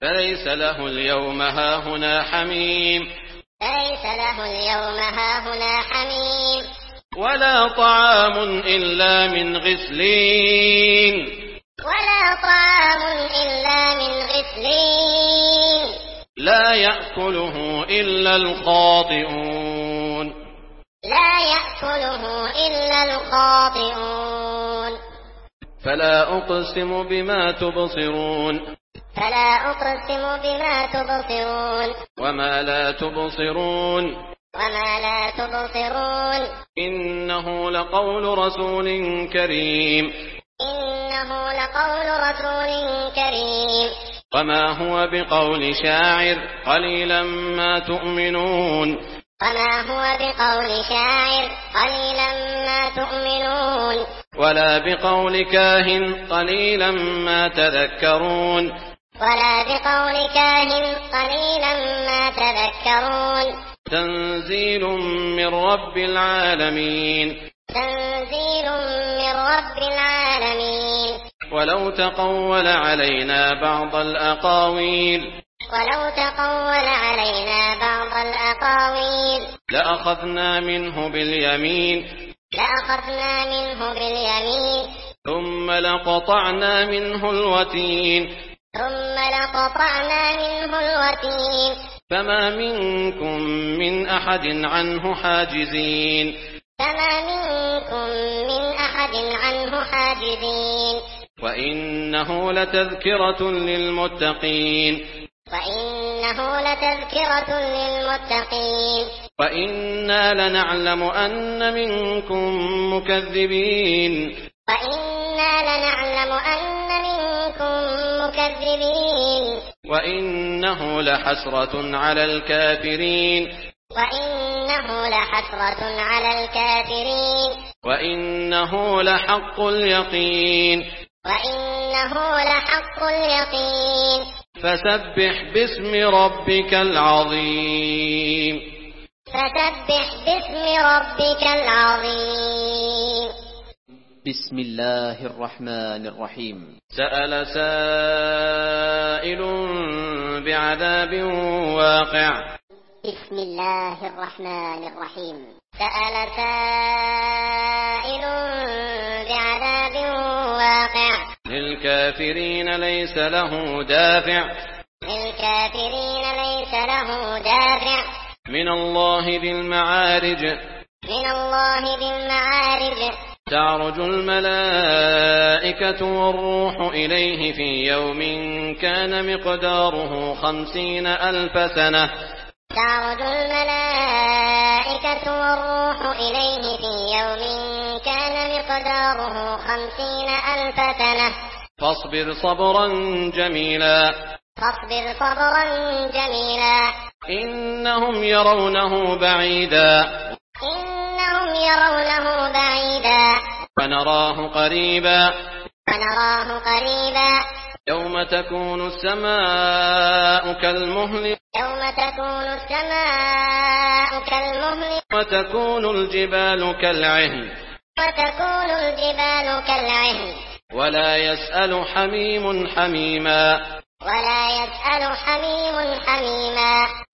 فليس له اليوم هاهنا حميم فليس له اليوم هاهنا حميم ولا طعام إلا من غسلين ولا طعام إلا من غسلين لا يأكله إلا الخاطئون لا يأكله إلا الخاطئون فلا أقسم بما تبصرون فلا أقسم بما تبصرون وما لا تبصرون وما لا تبصرون إنه لقول رسول كريم إنه لقول رسول كريم وما هو بقول شاعر قليلا ما تؤمنون وما هو بقول شاعر قليلا ما تؤمنون ولا بقول كاهن قليلا ما تذكرون ولا بقول كاهن قليلا ما تذكرون تنزيل من رب العالمين تنزيل من رب العالمين ولو تقول علينا بعض الأقاويل ولو تقول علينا بعض الأقاويل لأخذنا منه باليمين لأخذنا منه باليمين ثم لقطعنا منه الوتين ثم لقطعنا منه الوتين فما منكم من أحد عنه حاجزين فما منكم من أحد عنه حاجزين وإنه لتذكرة للمتقين وإنه لتذكرة للمتقين وإنا لنعلم أن منكم مكذبين وإنا لنعلم أن منكم مكذبين وإنه لحسرة على الكافرين وإنه لحسرة على الكافرين وإنه لحق اليقين وإنه لحق اليقين فسبح باسم ربك العظيم فسبح باسم ربك العظيم بسم الله الرحمن الرحيم سأل سائل بعذاب واقع بسم الله الرحمن الرحيم سأل سائل بعذاب واقع للكافرين ليس له دافع للكافرين ليس له دافع من الله ذي المعارج من الله ذي المعارج تعرج الملائكة والروح إليه في يوم كان مقداره 50,000 سنة تعرج الملائكة والروح إليه في يوم كان مقداره 50,000 سنة فاصبر صبرا جميلا فاصبر صبرا جميلا إنهم يرونه بعيدا إنهم يرونه بعيدا ونراه قريبا ونراه قريبا يوم تكون السماء كالمهل يوم تكون السماء كالمهل وتكون الجبال كالعهن وتكون الجبال كالعهن ولا يسأل حميم حميما ولا يسأل حميم حميما